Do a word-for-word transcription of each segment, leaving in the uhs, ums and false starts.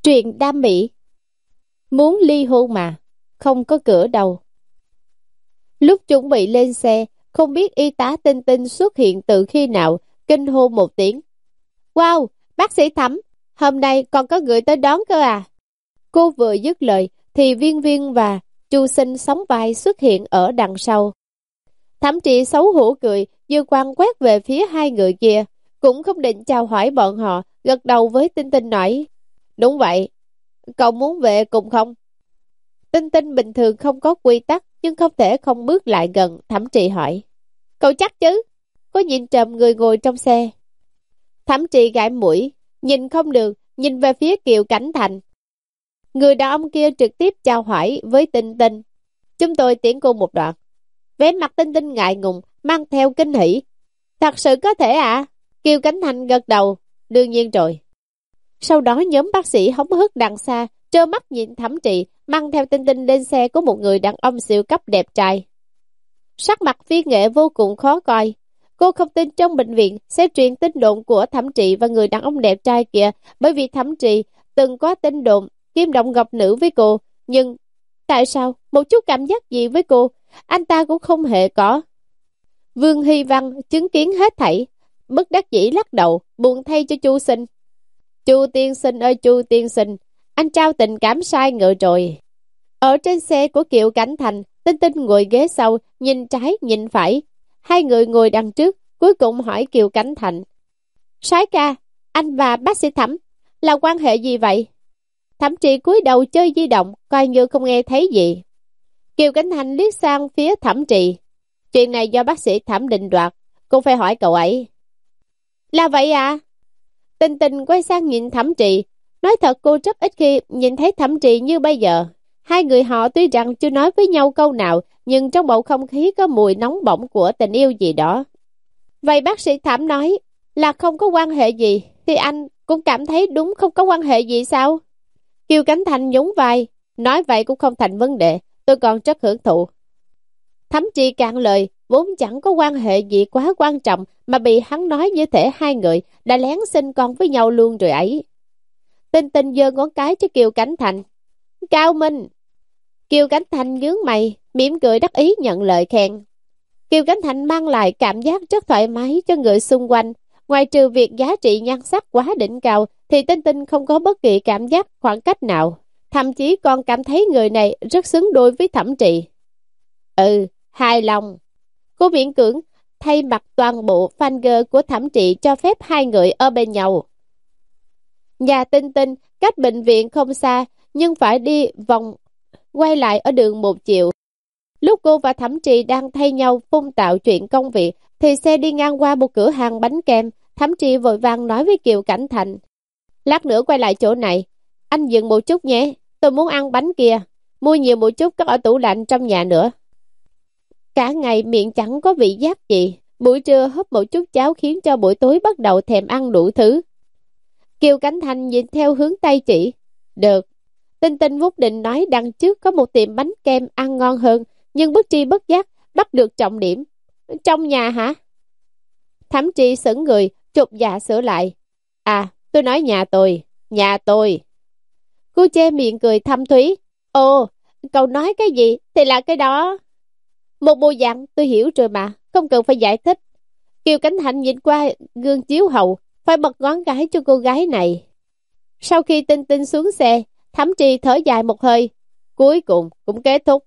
Truyền đam mỹ. Muốn ly hôn mà, không có cửa đâu. Lúc chuẩn bị lên xe, không biết y tá Tinh Tinh xuất hiện từ khi nào, kinh hô một tiếng. Wow, bác sĩ Thẩm, hôm nay còn có người tới đón cơ à? Cô vừa dứt lời, thì Viên Viên và Chu Sinh sóng vai xuất hiện ở đằng sau. Thẩm Trị xấu hổ cười, dư quan quét về phía hai người kia, cũng không định chào hỏi bọn họ, gật đầu với Tinh Tinh nói. Đúng vậy, cậu muốn về cùng không? Tinh Tinh bình thường không có quy tắc, nhưng không thể không bước lại gần. Thẩm Trị hỏi, cậu chắc chứ? Có nhìn trộm người ngồi trong xe. Thẩm Trị gãi mũi, nhìn không được, nhìn về phía Kiều Cảnh Thành. Người đàn ông kia trực tiếp chào hỏi với Tinh Tinh. Chúng tôi tiễn cô một đoạn. Vẻ mặt Tinh Tinh ngại ngùng, mang theo kinh hỉ. Thật sự có thể ạ? À? Kiều Cảnh Thành gật đầu. Đương nhiên rồi. Sau đó nhóm bác sĩ hóng hức đằng xa, trơ mắt nhìn Thẩm Trị mang theo Tinh Tinh lên xe của một người đàn ông siêu cấp đẹp trai. Sắc mặt Phi Nghệ vô cùng khó coi. Cô không tin trong bệnh viện sẽ truyền tin đồn của Thẩm Trị và người đàn ông đẹp trai kia, bởi vì Thẩm Trị từng có tin đồn kim động ngọc nữ với cô. Nhưng tại sao một chút cảm giác gì với cô anh ta cũng không hề có? Vương Hy Văn chứng kiến hết thảy, bất đắc dĩ lắc đầu, buồn thay cho Chu Sinh. Chu tiên sinh ơi Chu tiên sinh, anh trao tình cảm sai người rồi. Ở trên xe của Kiều Cảnh Thành, Tinh Tinh ngồi ghế sau, nhìn trái nhìn phải. Hai người ngồi đằng trước, cuối cùng hỏi Kiều Cảnh Thành. Soái ca, anh và bác sĩ Thẩm là quan hệ gì vậy? Thẩm Trị cúi đầu chơi di động, coi như không nghe thấy gì. Kiều Cảnh Thành liếc sang phía Thẩm Trị. Chuyện này do bác sĩ Thẩm định đoạt, cũng phải hỏi cậu ấy. Là vậy à? Tinh Tinh quay sang nhìn Thẩm Trị. Nói thật cô rất ít khi nhìn thấy Thẩm Trị như bây giờ. Hai người họ tuy rằng chưa nói với nhau câu nào, nhưng trong bầu không khí có mùi nóng bỏng của tình yêu gì đó. Vậy bác sĩ Thẩm nói là không có quan hệ gì, thì anh cũng cảm thấy đúng không có quan hệ gì sao? Kiều Cảnh Thành nhún vai. Nói vậy cũng không thành vấn đề, tôi còn rất hưởng thụ. Thẩm Trị cạn lời, vốn chẳng có quan hệ gì quá quan trọng, mà bị hắn nói như thể hai người đã lén sinh con với nhau luôn rồi ấy. Tinh Tinh giơ ngón cái cho Kiều Cảnh Thành. Cao minh! Kiều Cảnh Thành nhướng mày, mỉm cười đắc ý nhận lời khen. Kiều Cảnh Thành mang lại cảm giác rất thoải mái cho người xung quanh. Ngoài trừ việc giá trị nhan sắc quá đỉnh cao, thì Tinh Tinh không có bất kỳ cảm giác khoảng cách nào. Thậm chí còn cảm thấy người này rất xứng đôi với Thẩm Trị. Ừ, hài lòng. Cô miễn cưỡng thay mặt toàn bộ fan girl của Thẩm Trị cho phép hai người ở bên nhau. Nhà Tinh Tinh cách bệnh viện không xa, nhưng phải đi vòng quay lại ở đường một chiều. Lúc cô và Thẩm Trị đang thay nhau phun tạo chuyện công việc, thì xe đi ngang qua một cửa hàng bánh kem. Thẩm Trị vội vàng nói với Kiều Cảnh Thành. Lát nữa quay lại chỗ này, anh dừng một chút nhé, tôi muốn ăn bánh kia. Mua nhiều một chút cất ở tủ lạnh trong nhà nữa. Cả ngày miệng chẳng có vị giác gì, buổi trưa húp một chút cháo khiến cho buổi tối bắt đầu thèm ăn đủ thứ. Kiều Cảnh Thành nhìn theo hướng tay chỉ. Được. Tinh Tinh vốn định nói đằng trước có một tiệm bánh kem ăn ngon hơn, nhưng bất tri bất giác bắt được trọng điểm. Trong nhà hả? Thẩm Trị sững người, chột dạ sửa lại. À, tôi nói nhà tôi, nhà tôi. Cô che miệng cười thâm thúy. Ồ, cậu nói cái gì thì là cái đó. Một bộ dạng tôi hiểu rồi mà, không cần phải giải thích. Kiều Cảnh Thành nhìn qua gương chiếu hậu, phải bật ngón cái cho cô gái này. Sau khi Tinh Tinh xuống xe, Thẩm Trị thở dài một hơi. Cuối cùng cũng kết thúc.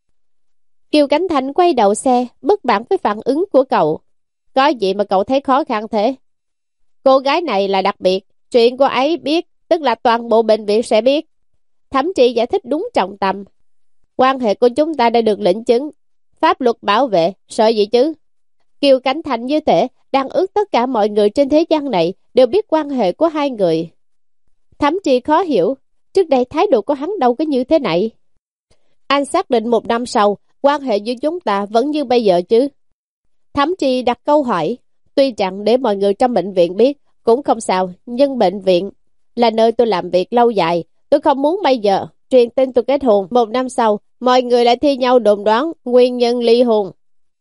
Kiều Cảnh Thành quay đầu xe, bất mãn với phản ứng của cậu. Có gì mà cậu thấy khó khăn thế? Cô gái này là đặc biệt, chuyện cô ấy biết, tức là toàn bộ bệnh viện sẽ biết. Thẩm Trị giải thích đúng trọng tâm. Quan hệ của chúng ta đã được lĩnh chứng, pháp luật bảo vệ, sợ gì chứ? Kiều Cảnh Thành như thể đang ước tất cả mọi người trên thế gian này đều biết quan hệ của hai người. Thẩm Trị khó hiểu, trước đây thái độ của hắn đâu có như thế này. Anh xác định một năm sau, quan hệ giữa chúng ta vẫn như bây giờ chứ? Thẩm Trị đặt câu hỏi. Tuy rằng để mọi người trong bệnh viện biết cũng không sao, nhưng bệnh viện là nơi tôi làm việc lâu dài. Tôi không muốn bây giờ truyền tin tôi kết hôn, một năm sau mọi người lại thi nhau đồn đoán nguyên nhân ly hôn.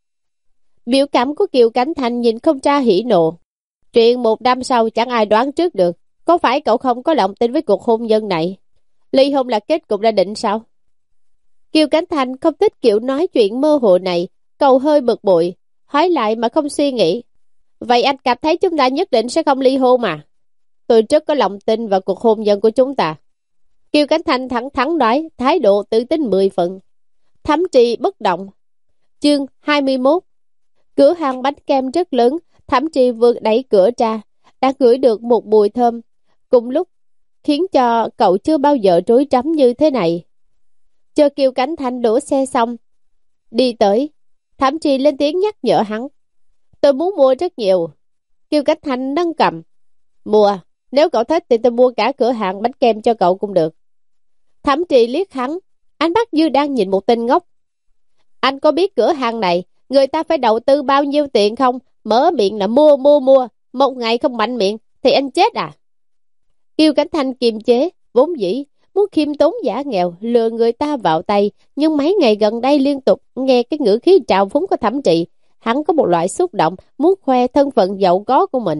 Biểu cảm của Kiều Cảnh Thành nhìn không ra hỉ nộ. Chuyện một năm sau chẳng ai đoán trước được. có phải cậu không có lòng tin với cuộc hôn nhân này? Ly hôn là kết cục đã định sao? Kiều Cảnh Thành không thích kiểu nói chuyện mơ hồ này, cậu hơi bực bội, hỏi lại mà không suy nghĩ. Vậy anh cảm thấy chúng ta nhất định sẽ không ly hôn mà? Tôi rất có lòng tin vào cuộc hôn nhân của chúng ta. Kiều Cảnh Thành thẳng thắn nói, thái độ tự tin mười phần. Thẩm Trì bất động. Chương hai mươi mốt. Cửa hàng bánh kem rất lớn, Thẩm Trì vừa đẩy cửa ra, đã ngửi được một mùi thơm, cùng lúc khiến cho cậu chưa bao giờ rối rắm như thế này. Chờ Kiều Cảnh Thành đổ xe xong, đi tới, Thẩm Trì lên tiếng nhắc nhở hắn. Tôi muốn mua rất nhiều. Kiều Cảnh Thành nâng cầm. Mua, nếu cậu thích thì tôi mua cả cửa hàng bánh kem cho cậu cũng được. Thẩm Trì liếc hắn, ánh mắt như đang nhìn một tên ngốc. Anh có biết cửa hàng này người ta phải đầu tư bao nhiêu tiền không? Mở miệng là mua mua mua, một ngày không mạnh miệng thì anh chết à? Kiều Cảnh Thành kiềm chế, vốn dĩ muốn khiêm tốn giả nghèo lừa người ta vào tay, nhưng mấy ngày gần đây liên tục nghe cái ngữ khí trào phúng của Thẩm Trì, hắn có một loại xúc động muốn khoe thân phận giàu có của mình.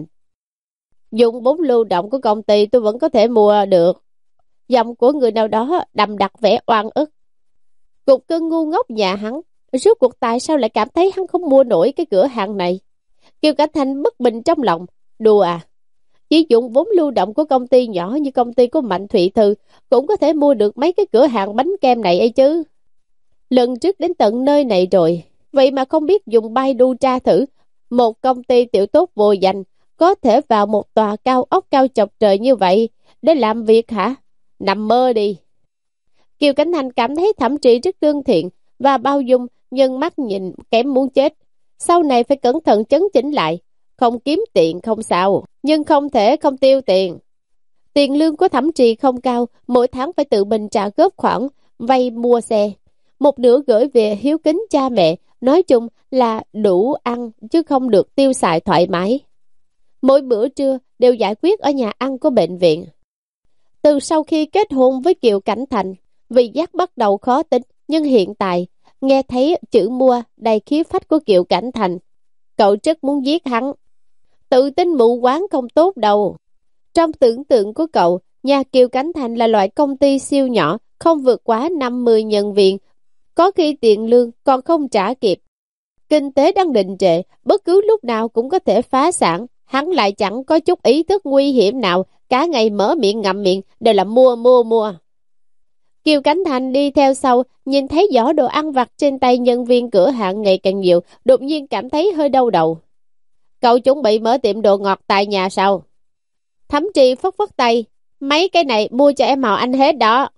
Dùng vốn lưu động của công ty tôi vẫn có thể mua được. Giọng của người nào đó đậm đặc vẻ oan ức. Cục cưng ngu ngốc nhà hắn, rốt cuộc tại sao lại cảm thấy hắn không mua nổi cái cửa hàng này? Kiều Cảnh Thành bất bình trong lòng. Đùa à? Chỉ dụng vốn lưu động của công ty nhỏ như công ty của Mạnh Thụy Thư cũng có thể mua được mấy cái cửa hàng bánh kem này ấy chứ. Lần trước đến tận nơi này rồi, vậy mà không biết dùng Baidu tra thử. Một công ty tiểu tốt vô danh có thể vào một tòa cao ốc cao chọc trời như vậy để làm việc hả? Nằm mơ đi. Kiều Cảnh Thành cảm thấy Thẩm Trì rất lương thiện và bao dung, nhưng mắt nhìn kém muốn chết. Sau này phải cẩn thận chấn chỉnh lại. Không kiếm tiền không sao, nhưng không thể không tiêu tiền. Tiền lương của Thẩm Trì không cao, mỗi tháng phải tự mình trả góp khoản vay mua xe. Một nửa gửi về hiếu kính cha mẹ, nói chung là đủ ăn chứ không được tiêu xài thoải mái. Mỗi bữa trưa đều giải quyết ở nhà ăn của bệnh viện. Từ sau khi kết hôn với Kiều Cảnh Thành, vị giác bắt đầu khó tính, nhưng hiện tại nghe thấy chữ mua đầy khí phách của Kiều Cảnh Thành, cậu rất muốn giết hắn. Tự tin mù quáng không tốt đâu. Trong tưởng tượng của cậu, nhà Kiều Cảnh Thành là loại công ty siêu nhỏ, không vượt quá năm mươi nhân viên, có khi tiền lương còn không trả kịp. Kinh tế đang đình trệ, bất cứ lúc nào cũng có thể phá sản. Hắn lại chẳng có chút ý thức nguy hiểm nào, cả ngày mở miệng ngậm miệng đều là mua mua mua. Kiều Cảnh Thành đi theo sau, nhìn thấy giỏ đồ ăn vặt trên tay nhân viên cửa hàng ngày càng nhiều, đột nhiên cảm thấy hơi đau đầu. Cậu chuẩn bị mở tiệm đồ ngọt tại nhà sao? Thẩm Trì phất phất tay, mấy cái này mua cho em họ anh hết đó.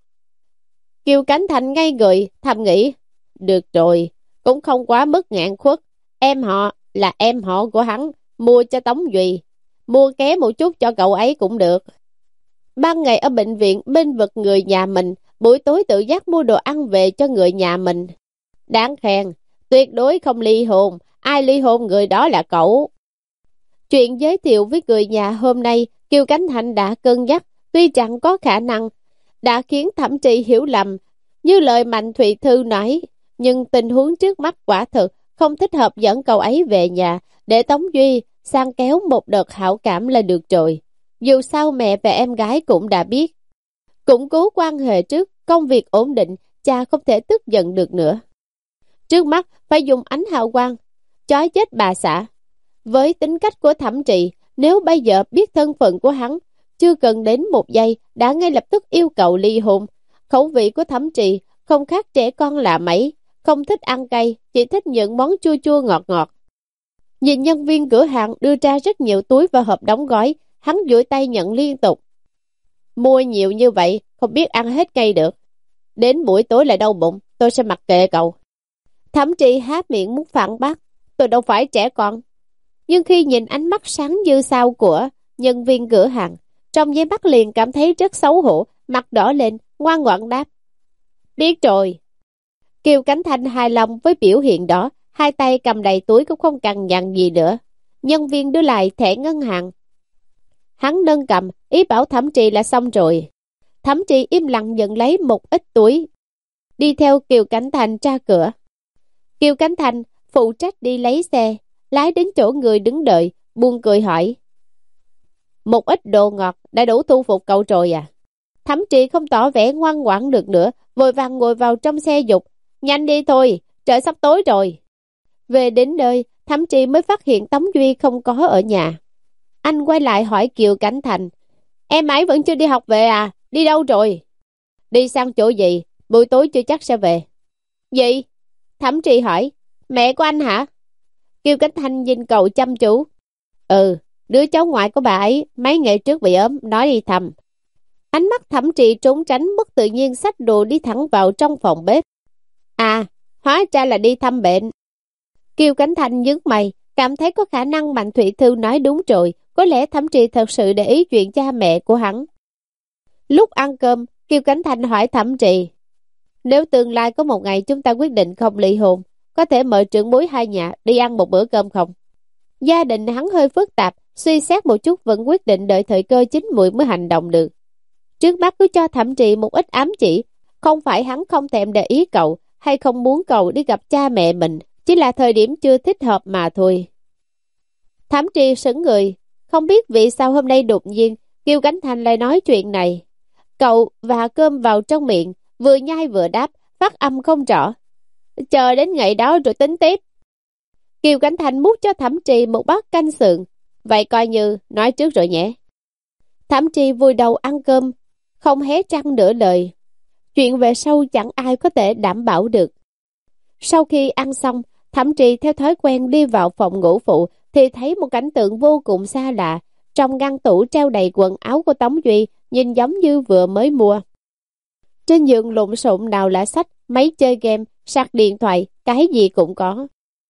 Kiều Cảnh Thành ngây người, thầm nghĩ, được rồi, cũng không quá mức ngạn khuất. Em họ là em họ của hắn, mua cho Tống Duy, mua ké một chút cho cậu ấy cũng được. Ban ngày ở bệnh viện bên vực người nhà mình, buổi tối tự giác mua đồ ăn về cho người nhà mình. Đáng khen, tuyệt đối không ly hôn, ai ly hôn người đó là cậu. Chuyện giới thiệu với người nhà hôm nay, Kiều Cảnh Thành đã cân nhắc, tuy chẳng có khả năng, đã khiến Thẩm Trì hiểu lầm, như lời Mạnh Thụy Thư nói, nhưng tình huống trước mắt quả thực không thích hợp dẫn cậu ấy về nhà, để Tống Duy sang kéo một đợt hảo cảm là được rồi. Dù sao mẹ và em gái cũng đã biết. Củng cố quan hệ trước, công việc ổn định, cha không thể tức giận được nữa. Trước mắt phải dùng ánh hào quang, chói chết bà xã. Với tính cách của Thẩm Trì, nếu bây giờ biết thân phận của hắn, chưa cần đến một giây đã ngay lập tức yêu cầu ly hôn. Khẩu vị của Thẩm Trì không khác trẻ con là mấy, không thích ăn cay, chỉ thích những món chua chua ngọt ngọt. Nhìn nhân viên cửa hàng đưa ra rất nhiều túi và hộp đóng gói, hắn duỗi tay nhận liên tục. Mua nhiều như vậy, không biết ăn hết cây được. Đến buổi tối lại đau bụng, tôi sẽ mặc kệ cậu. Thẩm Trì há miệng muốn phản bác, tôi đâu phải trẻ con. Nhưng khi nhìn ánh mắt sáng như sao của nhân viên cửa hàng, trong giây mắt liền cảm thấy rất xấu hổ, mặt đỏ lên, ngoan ngoãn đáp. Biết rồi. Kiều Cảnh Thành hài lòng với biểu hiện đó, hai tay cầm đầy túi cũng không cằn nhằn gì nữa. Nhân viên đưa lại thẻ ngân hàng. Hắn nâng cầm, ý bảo Thẩm Trì là xong rồi. Thẩm Trì im lặng nhận lấy một ít túi, đi theo Kiều Cảnh Thành ra cửa. Kiều Cảnh Thành phụ trách đi lấy xe, lái đến chỗ người đứng đợi, buông cười hỏi. Một ít đồ ngọt đã đủ thu phục cậu rồi à? Thẩm Trì không tỏ vẻ ngoan ngoãn được nữa, vội vàng ngồi vào trong xe dục. Nhanh đi thôi, trời sắp tối rồi. Về đến nơi, Thẩm Trì mới phát hiện Tống Duy không có ở nhà. Anh quay lại hỏi Kiều Cảnh Thành. Em ấy vẫn chưa đi học về à? Đi đâu rồi? Đi sang chỗ gì? Buổi tối chưa chắc sẽ về. Gì? Thẩm Trì hỏi. Mẹ của anh hả? Kiều Cảnh Thành nhìn cậu chăm chú. Ừ, đứa cháu ngoại của bà ấy mấy ngày trước bị ốm, nói đi thăm. Ánh mắt Thẩm Trì trốn tránh mất tự nhiên, xách đồ đi thẳng vào trong phòng bếp. À, hóa ra là đi thăm bệnh. Kiều Cảnh Thành nhướng mày, cảm thấy có khả năng Mạnh Thụy Thư nói đúng rồi, có lẽ Thẩm Trì thật sự để ý chuyện cha mẹ của hắn. Lúc ăn cơm, Kiều Cảnh Thành hỏi Thẩm Trì, nếu tương lai có một ngày chúng ta quyết định không ly hôn, có thể mời trưởng bối hai nhà đi ăn một bữa cơm không? Gia đình hắn hơi phức tạp, suy xét một chút vẫn quyết định đợi thời cơ chín muồi mới hành động được. Trước mắt cứ cho Thẩm Trì một ít ám chỉ, không phải hắn không thèm để ý cậu, hay không muốn cậu đi gặp cha mẹ mình, chỉ là thời điểm chưa thích hợp mà thôi. Thẩm Trì sững người, không biết vì sao hôm nay đột nhiên Kiều Cảnh Thành lại nói chuyện này. Cậu và cơm vào trong miệng, vừa nhai vừa đáp, phát âm không rõ. Chờ đến ngày đó rồi tính tiếp. Kiều Cảnh Thành múc cho Thẩm Trì một bát canh sườn, vậy coi như nói trước rồi nhé. Thẩm Trì vùi đầu ăn cơm, không hé răng nửa lời. Chuyện về sau chẳng ai có thể đảm bảo được. Sau khi ăn xong, Thẩm Trì theo thói quen đi vào phòng ngủ phụ thì thấy một cảnh tượng vô cùng xa lạ. Trong ngăn tủ treo đầy quần áo của Tống Duy, nhìn giống như vừa mới mua. Trên giường lộn xộn nào là sách, máy chơi game, sạc điện thoại, cái gì cũng có.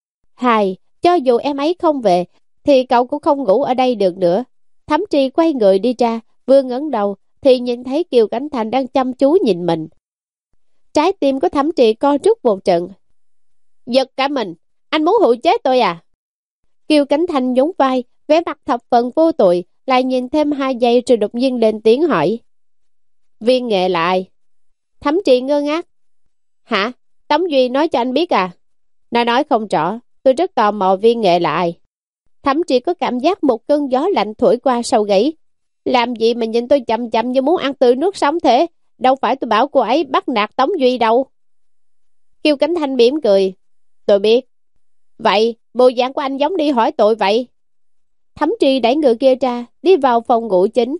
Hài, cho dù em ấy không về, thì cậu cũng không ngủ ở đây được nữa. Thẩm Trì quay người đi ra, vừa ngẩng đầu thì nhìn thấy Kiều Cảnh Thành đang chăm chú nhìn mình. Trái tim của Thẩm Trì co rút một trận. Giật cả mình, anh muốn hụ chết tôi à? Kiều Cảnh Thành nhún vai, vẻ mặt thập phần vô tội, lại nhìn thêm hai giây rồi đột nhiên lên tiếng hỏi. Viên Nghệ là ai? Thẩm Trì ngơ ngác. Hả? Tống Duy nói cho anh biết à? Nó nói không rõ, tôi rất tò mò Viên Nghệ là ai. Thẩm Trì có cảm giác một cơn gió lạnh thổi qua sau gáy. Làm gì mà nhìn tôi chậm chậm như muốn ăn tươi nuốt sống thế? Đâu phải tôi bảo cô ấy bắt nạt Tống Duy đâu. Kiều Cảnh Thanh mỉm cười. Tôi biết. Vậy bộ dạng của anh giống đi hỏi tội vậy. Thẩm Trì đẩy người kia ra, đi vào phòng ngủ chính.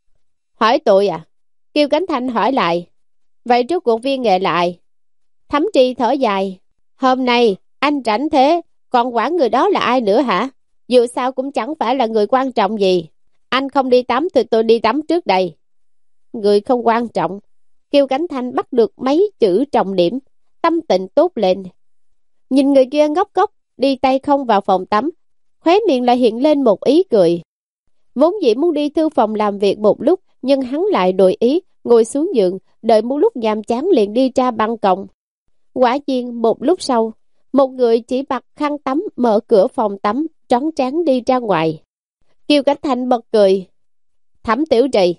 Hỏi tội à? Kiều Cảnh Thanh hỏi lại. Vậy rốt cuộc Viên Nghệ là ai? Thẩm Trì thở dài. Hôm nay anh rảnh thế, còn quản người đó là ai nữa hả? Dù sao cũng chẳng phải là người quan trọng gì. Anh không đi tắm thì tôi đi tắm trước đây. Người không quan trọng. Kiều Cảnh Thanh bắt được mấy chữ trọng điểm, tâm tình tốt lên. Nhìn người kia ngốc ngốc đi tay không vào phòng tắm, khóe miệng lại hiện lên một ý cười. Vốn dĩ muốn đi thư phòng làm việc một lúc, nhưng hắn lại đổi ý, ngồi xuống giường, đợi một lúc nhàm chán liền đi ra ban công. Quả nhiên một lúc sau, một người chỉ mặc khăn tắm mở cửa phòng tắm, trón trán đi ra ngoài. Kiều Cảnh Thanh bật cười. Thẩm Tiểu Trì.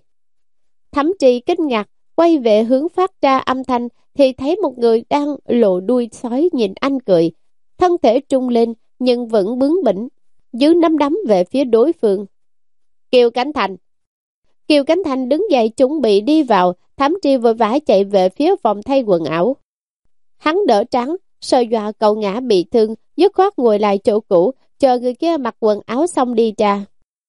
Thẩm Trì kinh ngạc, quay về hướng phát ra âm thanh thì thấy một người đang lộ đuôi sói nhìn anh cười. Thân thể trung lên nhưng vẫn bướng bỉnh, giữ nắm đấm về phía đối phương. Kiều Cảnh Thành. Kiều Cảnh Thành đứng dậy chuẩn bị đi vào, Thẩm Trì vội vã chạy về phía phòng thay quần áo. Hắn đỡ trắng, sợ dọa cậu ngã bị thương, dứt khoát ngồi lại chỗ cũ, chờ người kia mặc quần áo xong đi ra.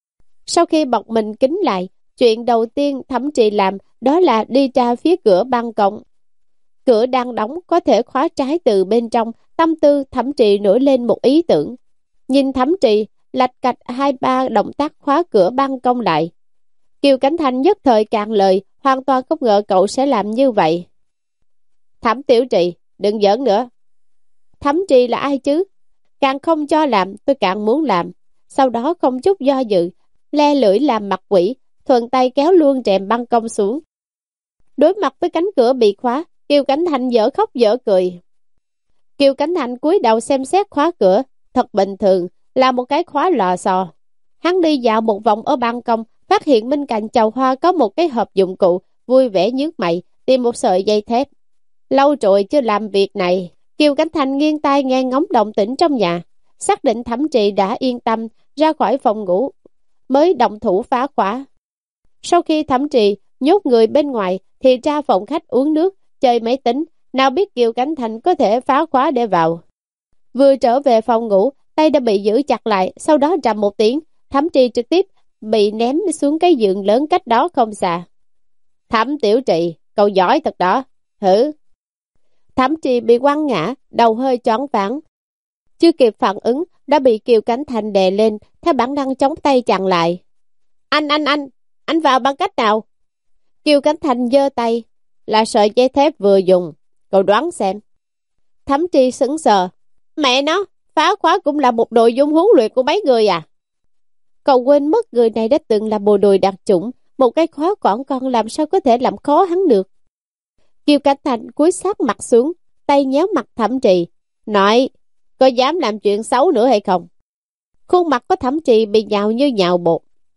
Sau khi bọc mình kín lại, chuyện đầu tiên Thẩm Trì làm đó là đi ra phía cửa ban công. Cửa đang đóng, có thể khóa trái từ bên trong. Tâm tư Thẩm Trì nổi lên một ý tưởng. Nhìn Thẩm Trì lạch cạch hai ba động tác khóa cửa ban công lại. Kiều Cảnh Thanh nhất thời cạn lời, hoàn toàn không ngờ cậu sẽ làm như vậy. Thẩm Tiểu Trì, đừng giỡn nữa. Thẩm Trì là ai chứ? Càng không cho làm, tôi càng muốn làm. Sau đó không chút do dự, le lưỡi làm mặt quỷ, thuận tay kéo luôn rèm ban công xuống. Đối mặt với cánh cửa bị khóa, Kiều Cảnh Thanh dở khóc dở cười. Kiều Cảnh Thanh cúi đầu xem xét khóa cửa, thật bình thường, là một cái khóa lò xò. Hắn đi dạo một vòng ở ban công, phát hiện bên cạnh chậu hoa có một cái hộp dụng cụ, vui vẻ nhướng mày, tìm một sợi dây thép. Lâu rồi chưa làm việc này, Kiều Cảnh Thanh nghiêng tai nghe ngóng động tĩnh trong nhà, xác định Thẩm Trì đã yên tâm ra khỏi phòng ngủ. mới động thủ phá khóa. Sau khi Thẩm Trì nhốt người bên ngoài thì ra phòng khách uống nước, chơi máy tính, nào biết Kiều Cảnh Thành có thể phá khóa để vào. Vừa trở về phòng ngủ, tay đã bị giữ chặt lại, sau đó rầm một tiếng, Thẩm Trì trực tiếp bị ném xuống cái giường lớn cách đó không xa. Thẩm Tiểu Trì, cậu giỏi thật đó. Hử? Thẩm Trì bị quăng ngã, đầu hơi choáng váng. Chưa kịp phản ứng, đã bị Kiều Cảnh Thành đè lên, theo bản năng chống tay chặn lại. Anh, anh, anh, anh vào bằng cách nào? Kiều Cảnh Thành giơ tay, là sợi dây thép vừa dùng. Cậu đoán xem. Thẩm Trì sững sờ. Mẹ nó, phá khóa cũng là một nội dung huấn luyện của mấy người à? Cậu quên mất người này đã từng là bộ đội đặc chủng, một cái khóa quỏng con làm sao có thể làm khó hắn được. Kiều Cảnh Thành cúi sát mặt xuống, tay nhéo mặt Thẩm Trì, nói, có dám làm chuyện xấu nữa hay không? Khuôn mặt của Thẩm Trì bị nhào như nhào bột.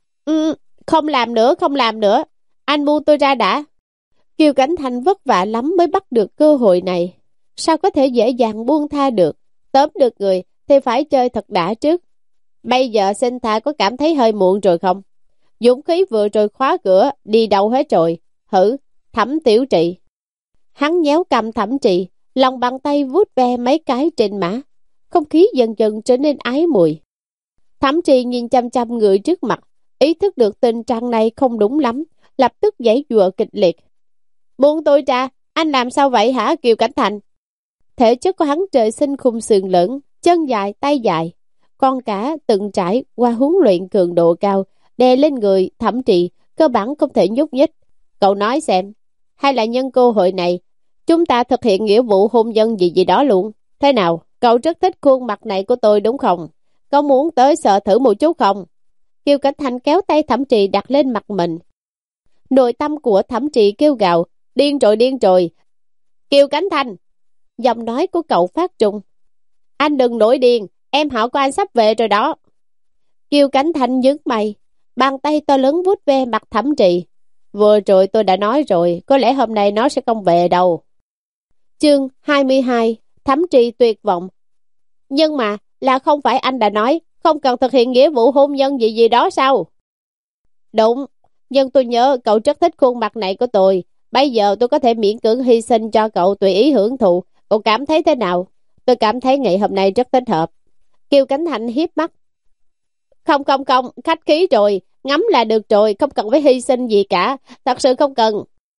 Ừ, không làm nữa, không làm nữa, anh buông tôi ra đã. Kiều Cảnh Thành vất vả lắm mới bắt được cơ hội này, sao có thể dễ dàng buông tha được? Tóm được người thì phải chơi thật đã trước. Bây giờ xin tha có cảm thấy hơi muộn rồi không? Dũng khí vừa rồi khóa cửa, đi đâu hết rồi? Hử, Thẩm Tiểu Trì. Hắn nhéo cầm Thẩm Trì, lòng bàn tay vuốt ve mấy cái trên má. Không khí dần dần trở nên ái mùi. Thẩm Trì nhìn chăm chăm người trước mặt, ý thức được tình trạng này không đúng lắm, lập tức giãy giụa kịch liệt. Buông tôi ra, anh làm sao vậy hả Kiều Cảnh Thành? Thể chất của hắn trời sinh khung sườn lớn, chân dài, tay dài. Con cả từng trải qua huấn luyện cường độ cao, đè lên người Thẩm Trì, cơ bản không thể nhúc nhích. Cậu nói xem, hay là nhân cơ hội này, chúng ta thực hiện nghĩa vụ hôn nhân gì gì đó luôn. Thế nào, cậu rất thích khuôn mặt này của tôi đúng không? Có muốn tới sợ thử một chút không? Kiều Cảnh Thành kéo tay Thẩm Trì đặt lên mặt mình. Nội tâm của Thẩm Trì kêu gào, điên rồi điên rồi. Kiều Cảnh Thành! Giọng nói của cậu phát trung. Anh đừng nổi điên, em họ của anh sắp về rồi đó. Kiều Cảnh Thành nhướng mày, bàn tay to lớn vuốt ve mặt Thẩm Trì. Vừa rồi tôi đã nói rồi, có lẽ hôm nay nó sẽ không về đâu. Chương hai mươi hai, Thẩm Trì tuyệt vọng. Nhưng mà, là không phải anh đã nói, không cần thực hiện nghĩa vụ hôn nhân gì gì đó sao? Đúng, nhưng tôi nhớ cậu rất thích khuôn mặt này của tôi. Bây giờ tôi có thể miễn cưỡng hy sinh cho cậu tùy ý hưởng thụ. Cậu cảm thấy thế nào? Tôi cảm thấy ngày hôm nay rất thích hợp. Kiều Cảnh Thành hiếp mắt. Không không không, khách khí rồi, ngắm là được rồi, không cần phải hy sinh gì cả, thật sự không cần.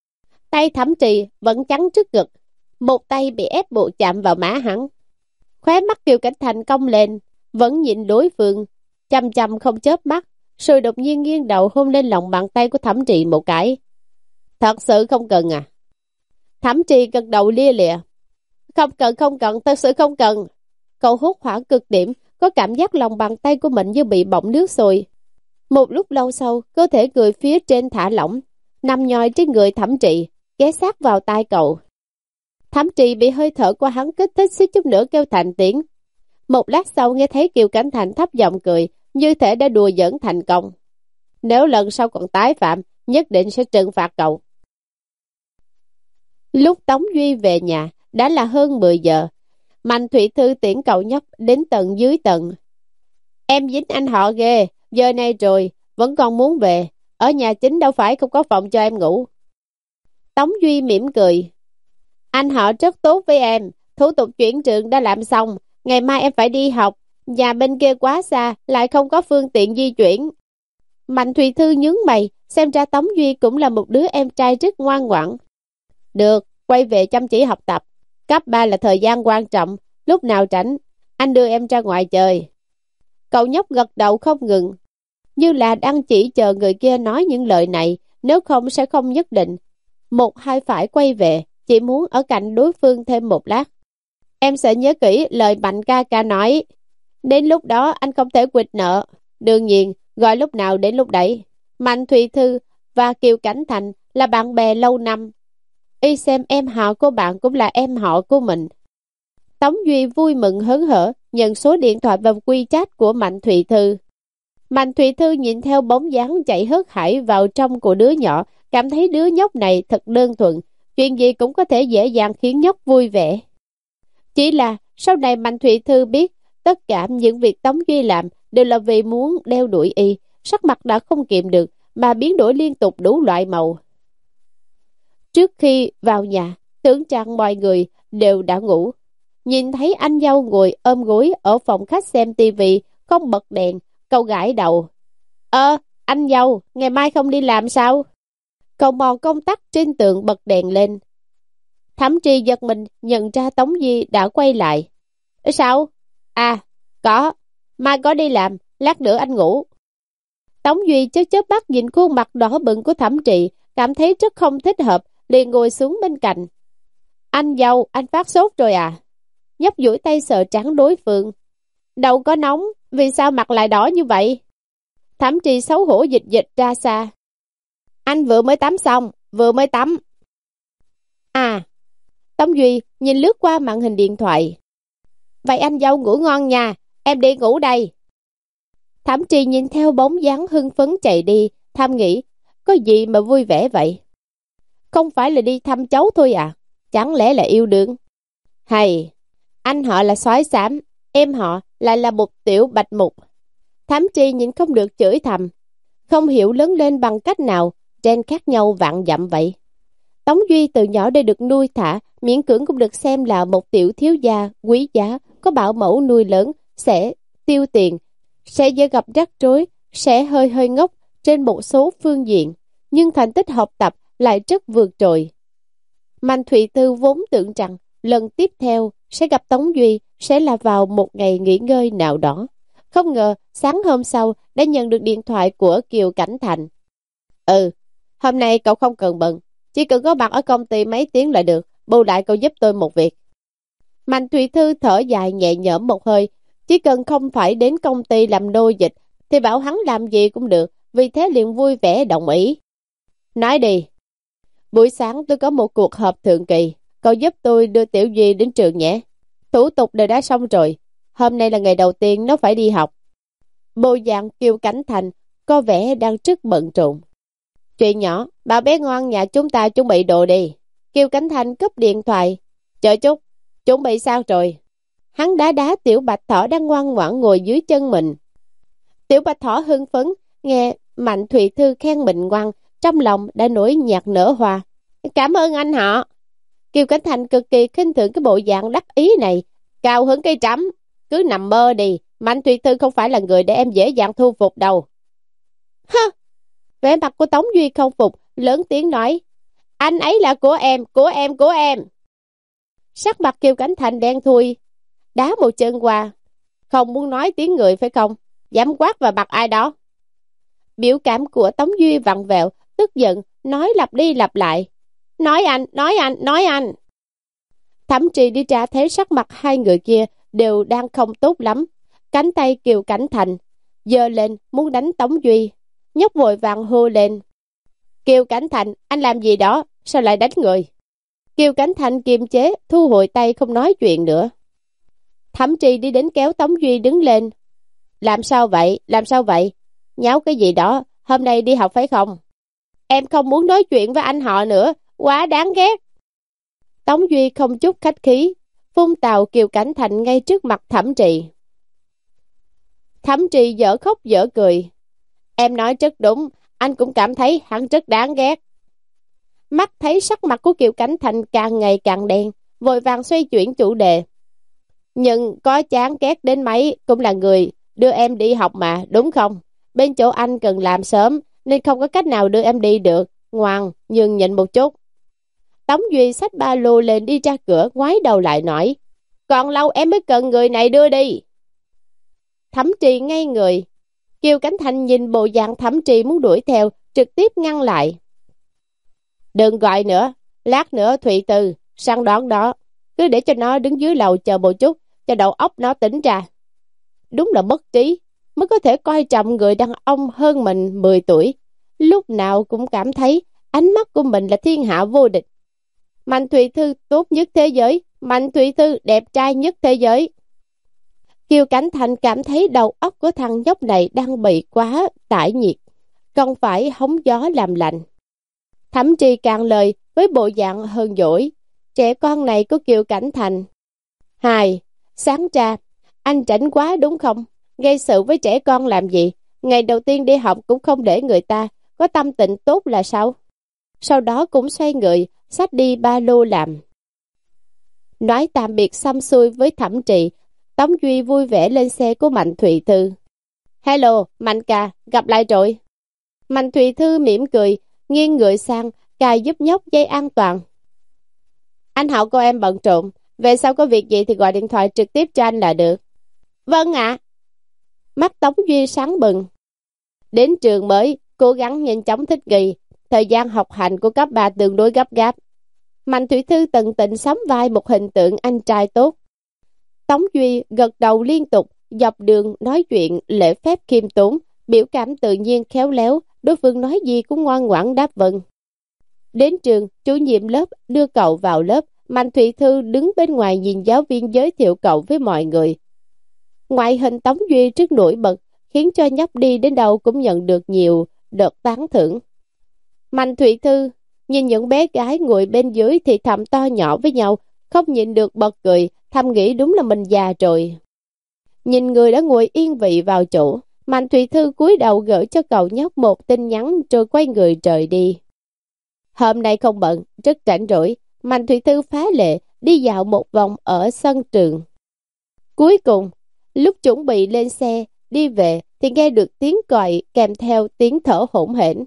Tay Thẩm Trì vẫn trắng trước ngực, một tay bị ép buộc chạm vào má hắn. Khóe mắt Kiều Cảnh Thành cong lên, vẫn nhìn đối phương, chăm chăm không chớp mắt, rồi đột nhiên nghiêng đầu hôn lên lòng bàn tay của Thẩm Trì một cái. Thật sự không cần à? Thẩm Trì gật đầu lia lịa. Không cần, không cần, thật sự không cần. Cậu hốt hoảng cực điểm, có cảm giác lòng bàn tay của mình như bị bỏng nước sôi. Một lúc lâu sau, cơ thể người phía trên thả lỏng, nằm nhòi trên người Thẩm Trì, ghé sát vào tai cậu. Thẩm Trì bị hơi thở của hắn kích thích suýt chút nữa kêu thành tiếng. Một lát sau nghe thấy Kiều Cảnh Thành thấp giọng cười, như thể đã đùa giỡn thành công. Nếu lần sau còn tái phạm, nhất định sẽ trừng phạt cậu. Lúc Tống Duy về nhà, đã là hơn mười giờ. Mạnh Thụy Thư tiễn cậu nhóc đến tận dưới tầng. Em dính anh họ ghê, giờ này rồi, vẫn còn muốn về. Ở nhà chính đâu phải không có phòng cho em ngủ. Tống Duy mỉm cười. Anh họ rất tốt với em, thủ tục chuyển trường đã làm xong. Ngày mai em phải đi học, nhà bên kia quá xa, lại không có phương tiện di chuyển. Mạnh Thụy Thư nhướng mày, xem ra Tống Duy cũng là một đứa em trai rất ngoan ngoãn. Được, quay về chăm chỉ học tập. Cấp ba là thời gian quan trọng, lúc nào rảnh, anh đưa em ra ngoài chơi. Cậu nhóc gật đầu không ngừng, như là đang chỉ chờ người kia nói những lời này, nếu không sẽ không nhất định. Một hai phải quay về, chỉ muốn ở cạnh đối phương thêm một lát. Em sẽ nhớ kỹ lời Mạnh ca ca nói. Đến lúc đó anh không thể quỵt nợ. Đương nhiên, gọi lúc nào đến lúc đấy. Mạnh Thụy Thư và Kiều Cảnh Thành là bạn bè lâu năm. Y xem em họ của bạn cũng là em họ của mình. Tống Duy vui mừng hớn hở nhận số điện thoại và quy chat của Mạnh Thụy Thư. Mạnh Thụy Thư nhìn theo bóng dáng chạy hớt hải vào trong của đứa nhỏ, cảm thấy đứa nhóc này thật đơn thuần, chuyện gì cũng có thể dễ dàng khiến nhóc vui vẻ. Chỉ là sau này Mạnh Thụy Thư biết tất cả những việc Tống Duy làm đều là vì muốn đeo đuổi y, sắc mặt đã không kiềm được mà biến đổi liên tục đủ loại màu. Trước khi vào nhà, tưởng rằng mọi người đều đã ngủ. Nhìn thấy anh dâu ngồi ôm gối ở phòng khách xem tivi, không bật đèn, cậu gãi đầu. Ơ, anh dâu, ngày mai không đi làm sao? Cậu mò công tắc trên tường bật đèn lên. Thẩm Trì giật mình nhận ra Tống Duy đã quay lại. Sao? À, có. Mai có đi làm, lát nữa anh ngủ. Tống Duy chớp chớp mắt nhìn khuôn mặt đỏ bừng của Thẩm Trì, cảm thấy rất không thích hợp, liền ngồi xuống bên cạnh. Anh dâu, anh phát sốt rồi à? Nhấp duỗi tay sờ trắng đối phương. Đâu có nóng, vì sao mặt lại đỏ như vậy? Thẩm Trì xấu hổ dịch dịch ra xa. Anh vừa mới tắm xong, vừa mới tắm. À, Tống Duy nhìn lướt qua màn hình điện thoại. Vậy anh dâu ngủ ngon nha, em đi ngủ đây. Thẩm Trì nhìn theo bóng dáng hưng phấn chạy đi, thầm nghĩ, có gì mà vui vẻ vậy? Không phải là đi thăm cháu thôi à? Chẳng lẽ là yêu đương? Hay, anh họ là sói xám, em họ lại là một tiểu bạch mục. Thẩm Trì nhìn không được chửi thầm, không hiểu lớn lên bằng cách nào, gen khác nhau vạn dặm vậy. Tống Duy từ nhỏ đã được nuôi thả, miễn cưỡng cũng được xem là một tiểu thiếu gia, quý giá, có bảo mẫu nuôi lớn, sẽ tiêu tiền, sẽ dễ gặp rắc rối, sẽ hơi hơi ngốc trên một số phương diện, nhưng thành tích học tập lại rất vượt trội. Mạnh Thụy Tư vốn tưởng rằng lần tiếp theo sẽ gặp Tống Duy sẽ là vào một ngày nghỉ ngơi nào đó. Không ngờ sáng hôm sau đã nhận được điện thoại của Kiều Cảnh Thành. Ừ, hôm nay cậu không cần bận, chỉ cần có mặt ở công ty mấy tiếng là được, bù lại cậu giúp tôi một việc. Mạnh Thụy Thư thở dài nhẹ nhõm một hơi, chỉ cần không phải đến công ty làm nô dịch thì bảo hắn làm gì cũng được, vì thế liền vui vẻ đồng ý. Nói đi. Buổi sáng tôi có một cuộc họp thượng kỳ, cậu giúp tôi đưa Tiểu Duy đến trường nhé. Thủ tục đều đã xong rồi, hôm nay là ngày đầu tiên nó phải đi học. Bộ dạng Kiều Cảnh Thành có vẻ đang rất bận rộn. Chuyện nhỏ, bà bé ngoan nhà chúng ta chuẩn bị đồ đi. Kiều Cảnh Thành cúp điện thoại. Chờ chút, chuẩn bị sao rồi? Hắn đá đá Tiểu Bạch Thỏ đang ngoan ngoãn ngồi dưới chân mình. Tiểu Bạch Thỏ hưng phấn, nghe Mạnh Thụy Thư khen mình ngoan, trong lòng đã nổi nhạc nở hoa. Cảm ơn anh họ. Kiều Cảnh Thành cực kỳ khinh thường cái bộ dạng đắc ý này. Cao hứng cây trắm, cứ nằm mơ đi. Mạnh Thụy Thư không phải là người để em dễ dàng thu phục đâu. Hơ! Vẻ mặt của Tống Duy không phục, lớn tiếng nói. Anh ấy là của em, của em, của em. Sắc mặt Kiều Cảnh Thành đen thui, đá một chân qua. Không muốn nói tiếng người phải không? Dám quát vào mặt ai đó? Biểu cảm của Tống Duy vặn vẹo, tức giận, nói lặp đi lặp lại. Nói anh, nói anh, nói anh. Thẩm Trì đi ra thấy sắc mặt hai người kia đều đang không tốt lắm. Cánh tay Kiều Cảnh Thành giơ lên muốn đánh Tống Duy. Nhóc vội vàng hô lên. Kiều Cảnh Thành, anh làm gì đó, sao lại đánh người? Kiều Cảnh Thành kiềm chế, thu hồi tay không nói chuyện nữa. Thẩm Trì đi đến kéo Tống Duy đứng lên. Làm sao vậy, làm sao vậy? Nháo cái gì đó, hôm nay đi học phải không? Em không muốn nói chuyện với anh họ nữa, quá đáng ghét. Tống Duy không chút khách khí, phun tào Kiều Cảnh Thành ngay trước mặt Thẩm Trì. Thẩm Trì dở khóc dở cười. Em nói rất đúng, anh cũng cảm thấy hắn rất đáng ghét. Mắt thấy sắc mặt của Kiều Cảnh Thành càng ngày càng đen, vội vàng xoay chuyển chủ đề. Nhưng có chán ghét đến mấy cũng là người đưa em đi học mà, đúng không? Bên chỗ anh cần làm sớm nên không có cách nào đưa em đi được. Ngoan, nhưng nhịn một chút. Tống Duy xách ba lô lên đi ra cửa, ngoái đầu lại nói. Còn lâu em mới cần người này đưa đi. Thẩm Trì ngây người. Kiều Cảnh Thành nhìn bộ dạng Thẩm Trì muốn đuổi theo, trực tiếp ngăn lại. Đừng gọi nữa, lát nữa Thụy Từ sang đón đó. Cứ để cho nó đứng dưới lầu chờ một chút, cho đầu óc nó tỉnh ra. Đúng là mất trí, mới có thể coi trọng người đàn ông hơn mình mười tuổi. Lúc nào cũng cảm thấy ánh mắt của mình là thiên hạ vô địch. Mạnh Thụy Thư tốt nhất thế giới, Mạnh Thụy Thư đẹp trai nhất thế giới. Kiều Cảnh Thành cảm thấy đầu óc của thằng nhóc này đang bị quá tải nhiệt, không phải hóng gió làm lạnh. Thẩm Trì càng lời với bộ dạng hơn dỗi. Trẻ con này của Kiều Cảnh Thành. Hài, sáng ra, anh rảnh quá đúng không? Gây sự với trẻ con làm gì? Ngày đầu tiên đi học cũng không để người ta có tâm tình tốt là sao? Sau đó cũng xoay người, xách đi ba lô làm. Nói tạm biệt xong xuôi với Thẩm Trì, Tống Duy vui vẻ lên xe của Mạnh Thụy Thư. Hello, Mạnh ca, gặp lại rồi. Mạnh Thụy Thư mỉm cười, nghiêng người sang, cài giúp nhóc dây an toàn. Anh Hậu cô em bận rộn, về sau có việc gì thì gọi điện thoại trực tiếp cho anh là được. Vâng ạ. Mắt Tống Duy sáng bừng. Đến trường mới, cố gắng nhanh chóng thích nghi, thời gian học hành của cấp ba tương đối gấp gáp. Mạnh Thủy Thư tận tình sắm vai một hình tượng anh trai tốt. Tống Duy gật đầu liên tục, dọc đường nói chuyện lễ phép khiêm tốn, biểu cảm tự nhiên khéo léo, đối phương nói gì cũng ngoan ngoãn đáp vâng. Đến trường, chủ nhiệm lớp đưa cậu vào lớp, Mạnh Thủy Thư đứng bên ngoài nhìn giáo viên giới thiệu cậu với mọi người. Ngoại hình Tống Duy rất nổi bật, khiến cho nhóc đi đến đâu cũng nhận được nhiều đợt tán thưởng. Mạnh Thủy Thư nhìn những bé gái ngồi bên dưới thì thầm to nhỏ với nhau, không nhịn được bật cười, thầm nghĩ đúng là mình già rồi. Nhìn người đã ngồi yên vị vào chỗ, Mạnh Thủy Thư cúi đầu gửi cho cậu nhóc một tin nhắn rồi quay người rời đi. Hôm nay không bận, rất rảnh rỗi, Mạnh Thủy Thư phá lệ đi dạo một vòng ở sân trường. Cuối cùng, lúc chuẩn bị lên xe, đi về thì nghe được tiếng còi kèm theo tiếng thở hổn hển.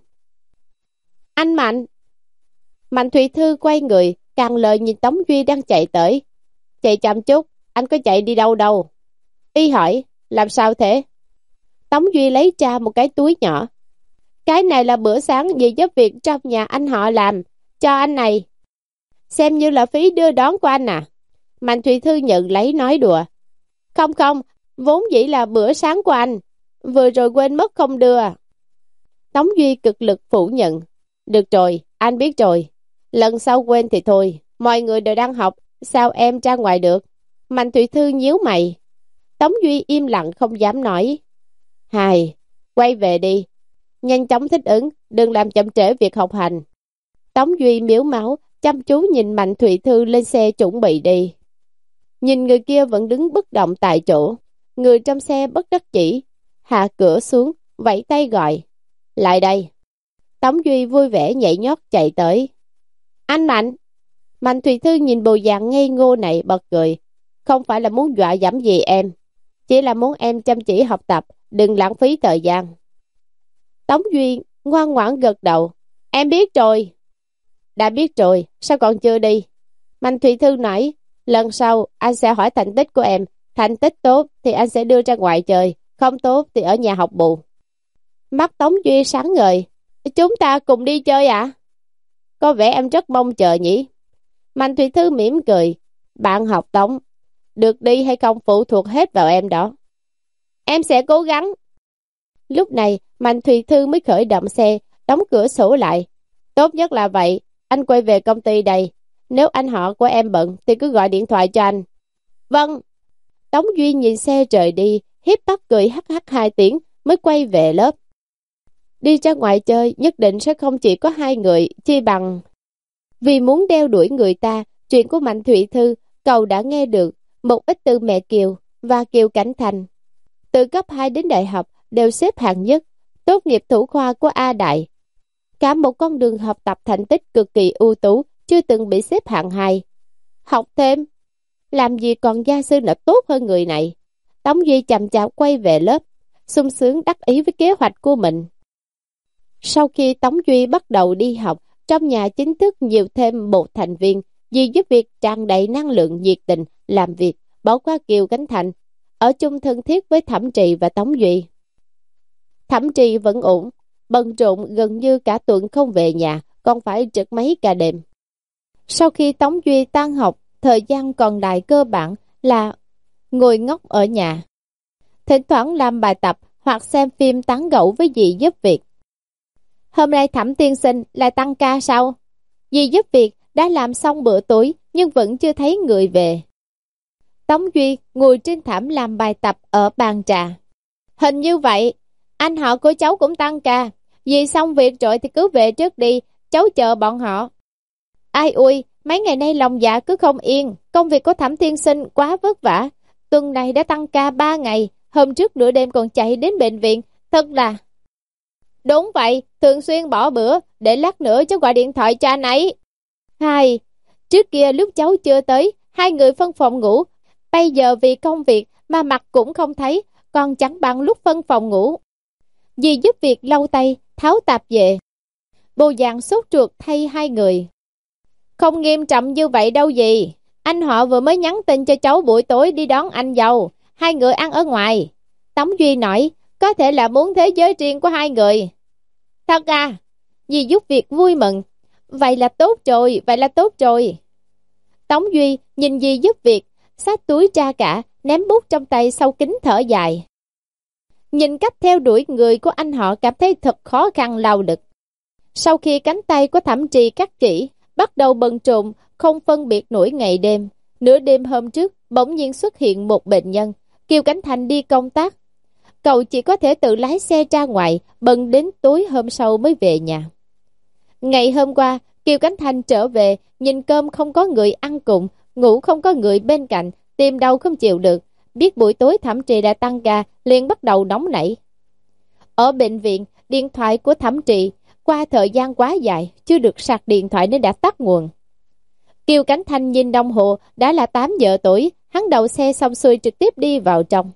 Anh Mạnh! Mạnh Thủy Thư quay người, càng lời nhìn Tống Duy đang chạy tới. Chạy chậm chút, anh có chạy đi đâu đâu? Y hỏi, làm sao thế? Tống Duy lấy ra một cái túi nhỏ. Cái này là bữa sáng dì giúp việc trong nhà anh họ làm, cho anh này. Xem như là phí đưa đón của anh à? Mạnh Thủy Thư nhận lấy nói đùa. Không không, vốn dĩ là bữa sáng của anh, vừa rồi quên mất không đưa. Tống Duy cực lực phủ nhận. Được rồi, anh biết rồi. Lần sau quên thì thôi, mọi người đều đang học, sao em ra ngoài được? Mạnh Thủy Thư nhíu mày. Tống Duy im lặng không dám nói. Hài, quay về đi. Nhanh chóng thích ứng, đừng làm chậm trễ việc học hành. Tống Duy miếu máu, chăm chú nhìn Mạnh Thủy Thư lên xe chuẩn bị đi. Nhìn người kia vẫn đứng bất động tại chỗ. Người trong xe bất đắc chỉ, hạ cửa xuống, vẫy tay gọi. Lại đây. Tống Duy vui vẻ nhảy nhót chạy tới. Anh Mạnh! Mạnh Thùy Thư nhìn bộ dạng ngây ngô này bật cười. Không phải là muốn dọa dẫm gì em, chỉ là muốn em chăm chỉ học tập, đừng lãng phí thời gian. Tống Duy ngoan ngoãn gật đầu. Em biết rồi. Đã biết rồi, sao còn chưa đi? Mạnh Thùy Thư nói, lần sau anh sẽ hỏi thành tích của em. Thành tích tốt thì anh sẽ đưa ra ngoài chơi, không tốt thì ở nhà học bù. Mắt Tống Duy sáng ngời. Chúng ta cùng đi chơi ạ? À? Có vẻ em rất mong chờ nhỉ? Mạnh Thủy Thư mỉm cười. Bạn học Tống, được đi hay không phụ thuộc hết vào em đó. Em sẽ cố gắng. Lúc này Mạnh Thủy Thư mới khởi động xe, đóng cửa sổ lại. Tốt nhất là vậy, anh quay về công ty đây. Nếu anh họ của em bận thì cứ gọi điện thoại cho anh. Vâng. Tống Duy nhìn xe rời đi, hiếp mắt cười hắc hắc hai tiếng mới quay về lớp. Đi ra ngoài chơi nhất định sẽ không chỉ có hai người, chi bằng. Vì muốn đeo đuổi người ta, chuyện của Mạnh Thủy Thư, cậu đã nghe được một ít từ mẹ Kiều và Kiều Cảnh Thành. Từ cấp hai đến đại học đều xếp hạng nhất, tốt nghiệp thủ khoa của A Đại. Cả một con đường học tập thành tích cực kỳ ưu tú, chưa từng bị xếp hạng hai. Học thêm, làm gì còn gia sư nợ tốt hơn người này. Tống Duy chậm chạp quay về lớp, sung sướng đắc ý với kế hoạch của mình. Sau khi Tống Duy bắt đầu đi học, trong nhà chính thức nhiều thêm một thành viên, vì giúp việc tràn đầy năng lượng nhiệt tình, làm việc, bỏ qua Kiều Cảnh Thành, ở chung thân thiết với Thẩm Trì và Tống Duy. Thẩm Trì vẫn ổn, bận rộn gần như cả tuần không về nhà, còn phải trực mấy cả đêm. Sau khi Tống Duy tan học, thời gian còn lại cơ bản là ngồi ngốc ở nhà. Thỉnh thoảng làm bài tập hoặc xem phim tán gẫu với dì giúp việc. Hôm nay Thẩm tiên sinh lại tăng ca sao? Dì giúp việc đã làm xong bữa tối nhưng vẫn chưa thấy người về. Tống Duy ngồi trên thảm làm bài tập ở bàn trà. Hình như vậy, anh họ của cháu cũng tăng ca. Dì xong việc rồi thì cứ về trước đi, cháu chờ bọn họ. Ai ui, mấy ngày nay lòng dạ cứ không yên, công việc của Thẩm tiên sinh quá vất vả. Tuần này đã tăng ca ba ngày, hôm trước nửa đêm còn chạy đến bệnh viện, Thật là... Đúng vậy, thường xuyên bỏ bữa, để lát nữa cháu gọi điện thoại cho anh ấy. Hai, trước kia lúc cháu chưa tới, hai người phân phòng ngủ. Bây giờ vì công việc mà mặt cũng không thấy, còn chẳng bằng lúc phân phòng ngủ. Dì giúp việc lau tay, tháo tạp về. Bộ dạng sốt ruột thay hai người. Không nghiêm trọng như vậy đâu dì. Anh họ vừa mới nhắn tin cho cháu buổi tối đi đón anh dâu. Hai người ăn ở ngoài. Tống Duy nói, có thể là muốn thế giới riêng của hai người. Thật à? Dì giúp việc vui mừng. Vậy là tốt rồi, vậy là tốt rồi. Tống Duy nhìn dì giúp việc, xách túi ra cả, ném bút trong tay sau kính thở dài. Nhìn cách theo đuổi người của anh họ cảm thấy thật khó khăn lao lực. Sau khi cánh tay của Thẩm Trì cắt chỉ, bắt đầu bận rộn, không phân biệt nổi ngày đêm. Nửa đêm hôm trước, bỗng nhiên xuất hiện một bệnh nhân, Kiều Cảnh Thành đi công tác. Cậu chỉ có thể tự lái xe ra ngoài, bận đến tối hôm sau mới về nhà. Ngày hôm qua, Kiều Cảnh Thành trở về, nhìn cơm không có người ăn cùng, ngủ không có người bên cạnh, tim đau không chịu được. Biết buổi tối Thẩm Trì đã tăng ca, liền bắt đầu nóng nảy. Ở bệnh viện, điện thoại của Thẩm Trì qua thời gian quá dài, chưa được sạc điện thoại nên đã tắt nguồn. Kiều Cảnh Thành nhìn đồng hồ, đã là tám giờ tối, hắn đậu xe xong xuôi trực tiếp đi vào trong.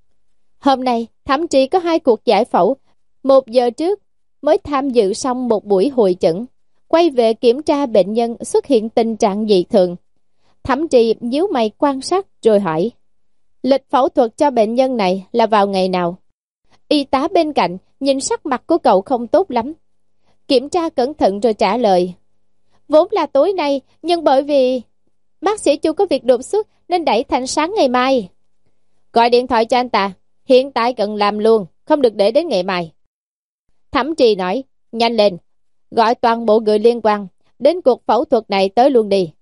Hôm nay, Thẩm Trì có hai cuộc giải phẫu, một giờ trước mới tham dự xong một buổi hội chẩn, quay về kiểm tra bệnh nhân xuất hiện tình trạng dị thường. Thẩm Trì nhíu mày quan sát rồi hỏi, lịch phẫu thuật cho bệnh nhân này là vào ngày nào? Y tá bên cạnh nhìn sắc mặt của cậu không tốt lắm, kiểm tra cẩn thận rồi trả lời, vốn là tối nay, nhưng bởi vì bác sĩ Chu có việc đột xuất nên đẩy thành sáng ngày mai. Gọi điện thoại cho anh ta, hiện tại cần làm luôn, không được để đến ngày mai. Thẩm Trì nói, nhanh lên, gọi toàn bộ người liên quan đến cuộc phẫu thuật này tới luôn đi.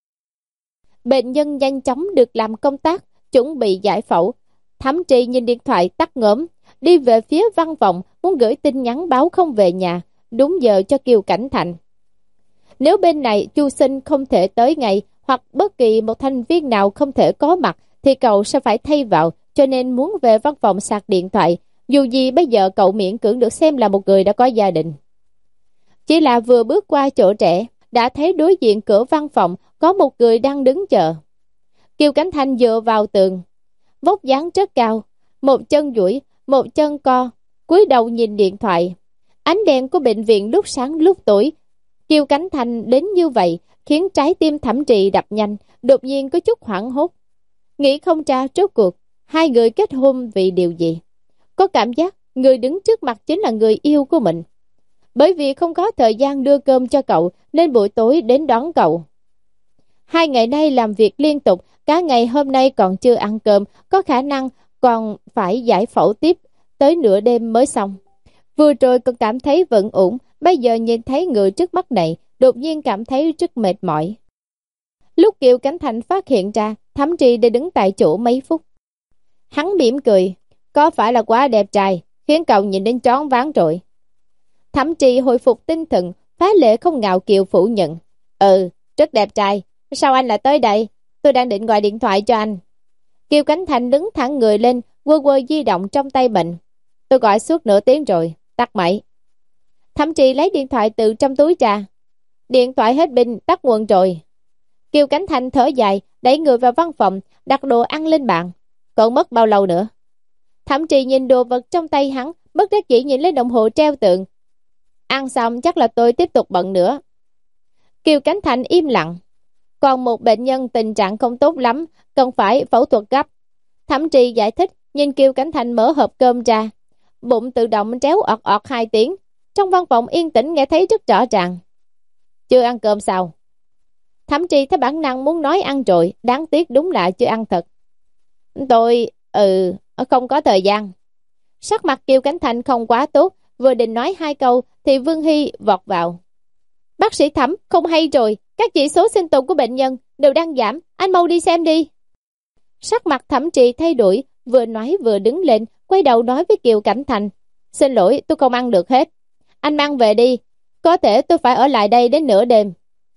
Bệnh nhân nhanh chóng được làm công tác chuẩn bị giải phẫu. Thẩm Trì nhìn điện thoại tắt ngớm, đi về phía văn phòng, muốn gửi tin nhắn báo không về nhà, đúng giờ cho Kiều Cảnh Thành. Nếu bên này Chu Sinh không thể tới ngày, hoặc bất kỳ một thành viên nào không thể có mặt, thì cậu sẽ phải thay vào, cho nên muốn về văn phòng sạc điện thoại. Dù gì bây giờ cậu miễn cưỡng được xem là một người đã có gia đình. Chỉ là vừa bước qua chỗ trẻ, đã thấy đối diện cửa văn phòng có một người đang đứng chờ. Kiều Cảnh Thành dựa vào tường, vóc dáng rất cao, một chân duỗi, một chân co, cúi đầu nhìn điện thoại. Ánh đèn của bệnh viện lúc sáng lúc tối, Kiều Cảnh Thành đến như vậy khiến trái tim Thẩm Trì đập nhanh, đột nhiên có chút hoảng hốt. Nghĩ không ra rốt cuộc hai người kết hôn vì điều gì. Có cảm giác người đứng trước mặt chính là người yêu của mình. Bởi vì không có thời gian đưa cơm cho cậu nên buổi tối đến đón cậu. Hai ngày nay làm việc liên tục, cả ngày hôm nay còn chưa ăn cơm, có khả năng còn phải giải phẫu tiếp tới nửa đêm mới xong. Vừa rồi còn cảm thấy vẫn ổn, bây giờ nhìn thấy người trước mắt này, đột nhiên cảm thấy rất mệt mỏi. Lúc Kiều Cảnh Thành phát hiện ra, Thẩm Trì đã đứng tại chỗ mấy phút. Hắn mỉm cười, có phải là quá đẹp trai, khiến cậu nhìn đến choáng váng rồi. Thẩm Trì hồi phục tinh thần, phá lệ không ngạo kiều phủ nhận. Ừ, rất đẹp trai, sao anh lại tới đây? Tôi đang định gọi điện thoại cho anh. Kiều Cảnh Thành đứng thẳng người lên, quơ quơ di động trong tay mình. Tôi gọi suốt nửa tiếng rồi, tắt máy. Thẩm Trì lấy điện thoại từ trong túi ra. Điện thoại hết pin, tắt nguồn rồi. Kiều Cảnh Thành thở dài, đẩy người vào văn phòng, đặt đồ ăn lên bàn. Còn mất bao lâu nữa? Thẩm Trì nhìn đồ vật trong tay hắn, bất đắc dĩ nhìn lấy đồng hồ treo tường. Ăn xong chắc là tôi tiếp tục bận nữa. Kiều Cảnh Thành im lặng. Còn một bệnh nhân tình trạng không tốt lắm, cần phải phẫu thuật gấp. Thẩm Trì giải thích, nhìn Kiều Cảnh Thành mở hộp cơm ra. Bụng tự động réo ọt ọt hai tiếng. Trong văn phòng yên tĩnh nghe thấy rất rõ ràng. Chưa ăn cơm sao? Thẩm Trì thấy bản năng muốn nói ăn rồi, đáng tiếc đúng là chưa ăn thật. Tôi, ừ, không có thời gian. Sắc mặt Kiều Cảnh Thành không quá tốt, vừa định nói hai câu thì Vương Hy vọt vào. Bác sĩ Thẩm, không hay rồi, các chỉ số sinh tồn của bệnh nhân đều đang giảm, anh mau đi xem đi. Sắc mặt Thẩm Trì thay đổi, vừa nói vừa đứng lên, quay đầu nói với Kiều Cảnh Thành. Xin lỗi, tôi không ăn được hết. Anh mang về đi, có thể tôi phải ở lại đây đến nửa đêm.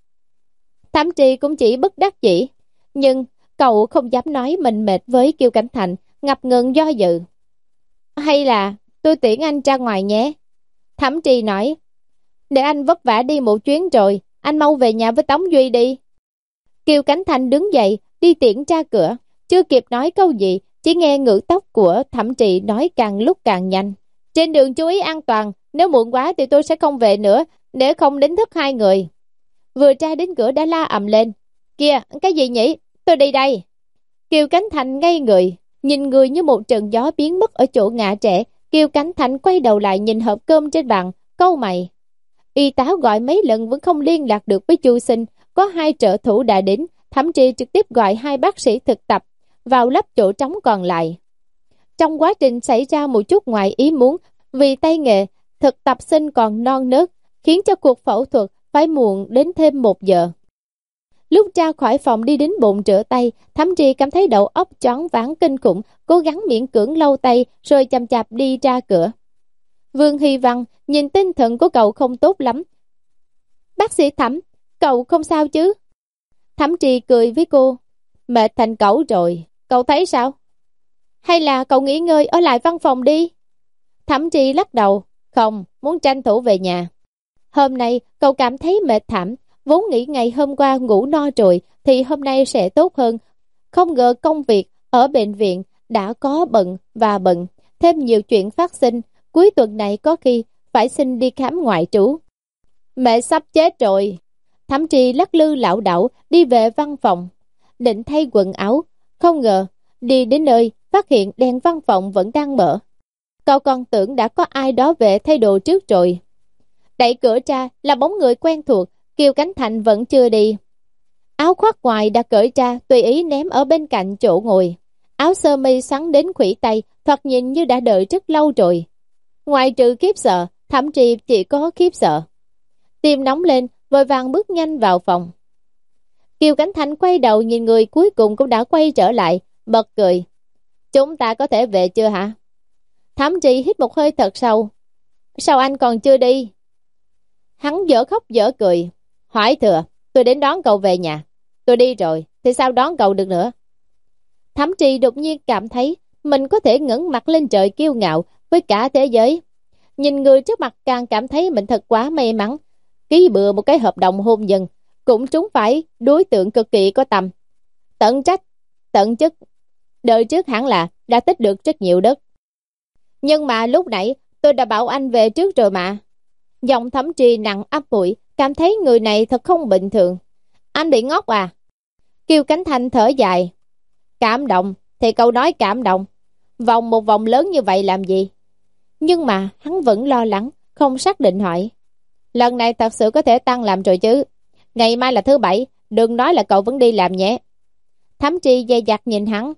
Thẩm Trì cũng chỉ bất đắc dĩ, nhưng cậu không dám nói mình mệt với Kiều Cảnh Thành, ngập ngừng do dự. Hay là tôi tiễn anh ra ngoài nhé. Thẩm Trì nói, để anh vất vả đi một chuyến rồi, anh mau về nhà với Tống Duy đi. Kiều Cánh Thanh đứng dậy, đi tiễn ra cửa, chưa kịp nói câu gì, chỉ nghe ngữ tốc của Thẩm Trì nói càng lúc càng nhanh. Trên đường chú ý an toàn, nếu muộn quá thì tôi sẽ không về nữa, để không đánh thức hai người. Vừa ra đến cửa đã la ầm lên, kìa, cái gì nhỉ, tôi đi đây. Kiều Cánh Thanh ngây người, nhìn người như một trận gió biến mất ở chỗ ngã trẻ. Kiều Cánh Thanh quay đầu lại nhìn hộp cơm trên bàn, cau mày. Y tá gọi mấy lần vẫn không liên lạc được với Chu Sinh, có hai trợ thủ đã đến, Thẩm Trì trực tiếp gọi hai bác sĩ thực tập vào lấp chỗ trống còn lại. Trong quá trình xảy ra một chút ngoài ý muốn, vì tay nghề, thực tập sinh còn non nớt, khiến cho cuộc phẫu thuật phải muộn đến thêm một giờ. Lúc ra khỏi phòng đi đến bồn rửa tay, Thẩm Trì cảm thấy đầu óc choáng váng kinh khủng, cố gắng miễn cưỡng lau tay rồi chậm chạp đi ra cửa. Vương Hy Văn nhìn tinh thần của cậu không tốt lắm. Bác sĩ Thẩm, cậu không sao chứ? Thẩm Trì cười với cô, mệt thành cẩu rồi, cậu thấy sao? Hay là cậu nghỉ ngơi ở lại văn phòng đi? Thẩm Trì lắc đầu, không, muốn tranh thủ về nhà. Hôm nay cậu cảm thấy mệt thảm, vốn nghĩ ngày hôm qua ngủ no rồi thì hôm nay sẽ tốt hơn. Không ngờ công việc ở bệnh viện đã có bận và bận, thêm nhiều chuyện phát sinh, cuối tuần này có khi phải xin đi khám ngoại trú. Mẹ sắp chết rồi. Thẩm Trì lắc lư lảo đảo đi về văn phòng, định thay quần áo, không ngờ đi đến nơi phát hiện đèn văn phòng vẫn đang mở. Cậu còn tưởng đã có ai đó về thay đồ trước rồi. Đẩy cửa ra là bóng người quen thuộc, Kiều Cánh Thanh vẫn chưa đi. Áo khoác ngoài đã cởi ra, tùy ý ném ở bên cạnh chỗ ngồi. Áo sơ mi sắn đến khuỷu tay, thoạt nhìn như đã đợi rất lâu rồi. Ngoài trừ khiếp sợ, Thẩm Trì chỉ có khiếp sợ. Tim nóng lên, vội vàng bước nhanh vào phòng. Kiều Cánh Thanh quay đầu nhìn người cuối cùng cũng đã quay trở lại, bật cười. Chúng ta có thể về chưa hả? Thẩm Trì hít một hơi thật sâu. Sao anh còn chưa đi? Hắn dở khóc dở cười. Hỏi thừa, tôi đến đón cậu về nhà. Tôi đi rồi, thì sao đón cậu được nữa? Thẩm Trì đột nhiên cảm thấy mình có thể ngẩng mặt lên trời kiêu ngạo với cả thế giới. Nhìn người trước mặt càng cảm thấy mình thật quá may mắn. Ký bừa một cái hợp đồng hôn nhân, cũng trúng phải đối tượng cực kỳ có tầm. Tận trách, tận chức. Đời trước hẳn là đã tích được rất nhiều đất. Nhưng mà lúc nãy tôi đã bảo anh về trước rồi mà. Giọng Thẩm Trì nặng áp mũi, cảm thấy người này thật không bình thường. Anh bị ngốc à? Kiều Cánh Thanh thở dài. Cảm động, thì cậu nói cảm động. Vòng một vòng lớn như vậy làm gì? Nhưng mà hắn vẫn lo lắng, không xác định hỏi. Lần này thật sự có thể tăng làm rồi chứ? Ngày mai là thứ bảy, đừng nói là cậu vẫn đi làm nhé. Thẩm Trì dè dặt nhìn hắn.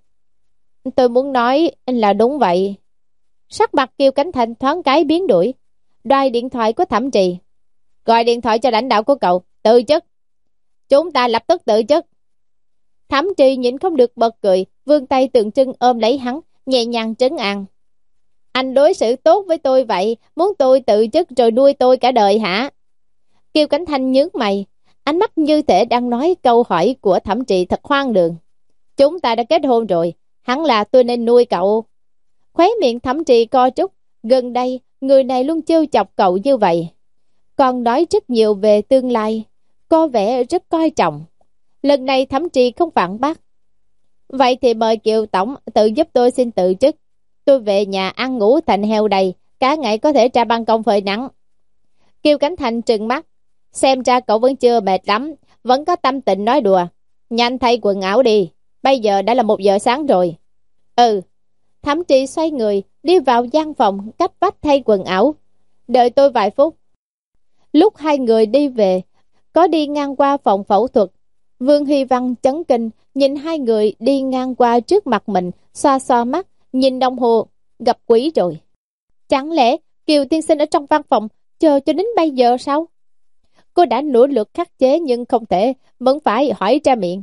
Tôi muốn nói là đúng vậy. Sắc mặt Kiều Cánh Thanh thoáng cái biến đổi. Đoài điện thoại của Thẩm Trì. Gọi điện thoại cho lãnh đạo của cậu, từ chức. Chúng ta lập tức từ chức. Thẩm Trì nhịn không được bật cười, vươn tay tượng trưng ôm lấy hắn, nhẹ nhàng trấn an. Anh đối xử tốt với tôi vậy, muốn tôi tự chức rồi nuôi tôi cả đời hả? Kiều Cánh Thanh nhướng mày, ánh mắt như thể đang nói câu hỏi của Thẩm Trì thật hoang đường. Chúng ta đã kết hôn rồi, hẳn là tôi nên nuôi cậu. Khóe miệng Thẩm Trì co trúc, gần đây người này luôn trêu chọc cậu như vậy. Còn nói rất nhiều về tương lai, có vẻ rất coi trọng. Lần này Thẩm Trì không phản bác. Vậy thì mời Kiều Tổng tự giúp tôi xin tự chức. Tôi về nhà ăn ngủ thành heo đầy, cả ngày có thể ra ban công phơi nắng. Kiều Cánh Thanh trừng mắt. Xem ra cậu vẫn chưa mệt lắm, vẫn có tâm tình nói đùa. Nhanh thay quần áo đi, bây giờ đã là một giờ sáng rồi. Ừ. Thẩm Trì xoay người, đi vào gian phòng, cách vách thay quần áo. Đợi tôi vài phút. Lúc hai người đi về, có đi ngang qua phòng phẫu thuật. Vương Hy Văn chấn kinh, nhìn hai người đi ngang qua trước mặt mình, xoa xoa mắt, nhìn đồng hồ, gặp quỷ rồi. Chẳng lẽ Kiều tiên sinh ở trong văn phòng, chờ cho đến bây giờ sao? Cô đã nỗ lực khắc chế nhưng không thể, vẫn phải hỏi ra miệng.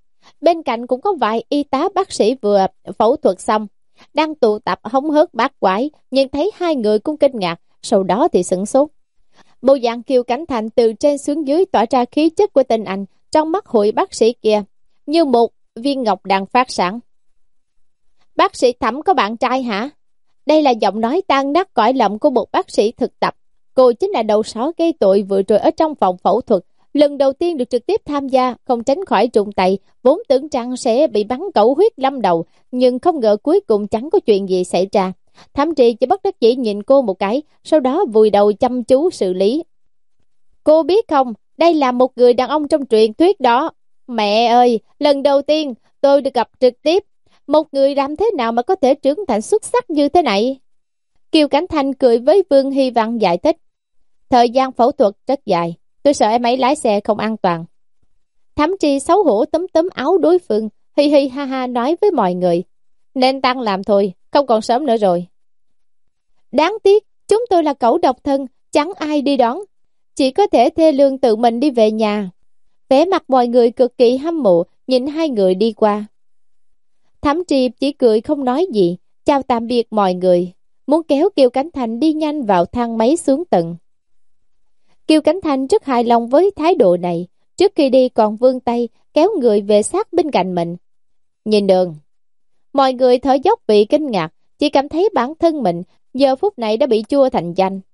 Bên cạnh cũng có vài y tá bác sĩ vừa phẫu thuật xong, đang tụ tập hóng hớt bát quái, nhìn thấy hai người cũng kinh ngạc, sau đó thì sửng sốt. Bộ dạng Kiều Cánh Thanh từ trên xuống dưới tỏa ra khí chất của tình anh trong mắt hội bác sĩ kia, như một viên ngọc đang phát sáng. Bác sĩ Thẩm có bạn trai hả? Đây là giọng nói tan nát cõi lòng của một bác sĩ thực tập. Cô chính là đầu sỏ gây tội vừa rồi ở trong phòng phẫu thuật. Lần đầu tiên được trực tiếp tham gia, không tránh khỏi trùng tay, vốn tưởng rằng sẽ bị bắn cẩu huyết lâm đầu, nhưng không ngờ cuối cùng chẳng có chuyện gì xảy ra. Thậm chí chỉ bất đắc dĩ nhìn cô một cái, sau đó vùi đầu chăm chú xử lý. Cô biết không, đây là một người đàn ông trong truyền thuyết đó. Mẹ ơi, lần đầu tiên tôi được gặp trực tiếp một người làm thế nào mà có thể trưởng thành xuất sắc như thế này. Kiều Cảnh Thanh cười với Vương Hy Văn giải thích. Thời gian phẫu thuật rất dài, tôi sợ em ấy lái xe không an toàn. Thậm chí xấu hổ túm túm áo đối phương, hi hi ha ha nói với mọi người. Nên tăng làm thôi, không còn sớm nữa rồi. Đáng tiếc, chúng tôi là cẩu độc thân, chẳng ai đi đón. Chỉ có thể thê lương tự mình đi về nhà. Vẻ mặt mọi người cực kỳ hâm mộ, nhìn hai người đi qua. Thẩm Triệp chỉ cười không nói gì, chào tạm biệt mọi người, muốn kéo Kiều Cảnh Thanh đi nhanh vào thang máy xuống tầng. Kiều Cảnh Thanh rất hài lòng với thái độ này, trước khi đi còn vươn tay kéo người về sát bên cạnh mình. Nhìn đường, mọi người thở dốc vì kinh ngạc, chỉ cảm thấy bản thân mình giờ phút này đã bị chua thành danh.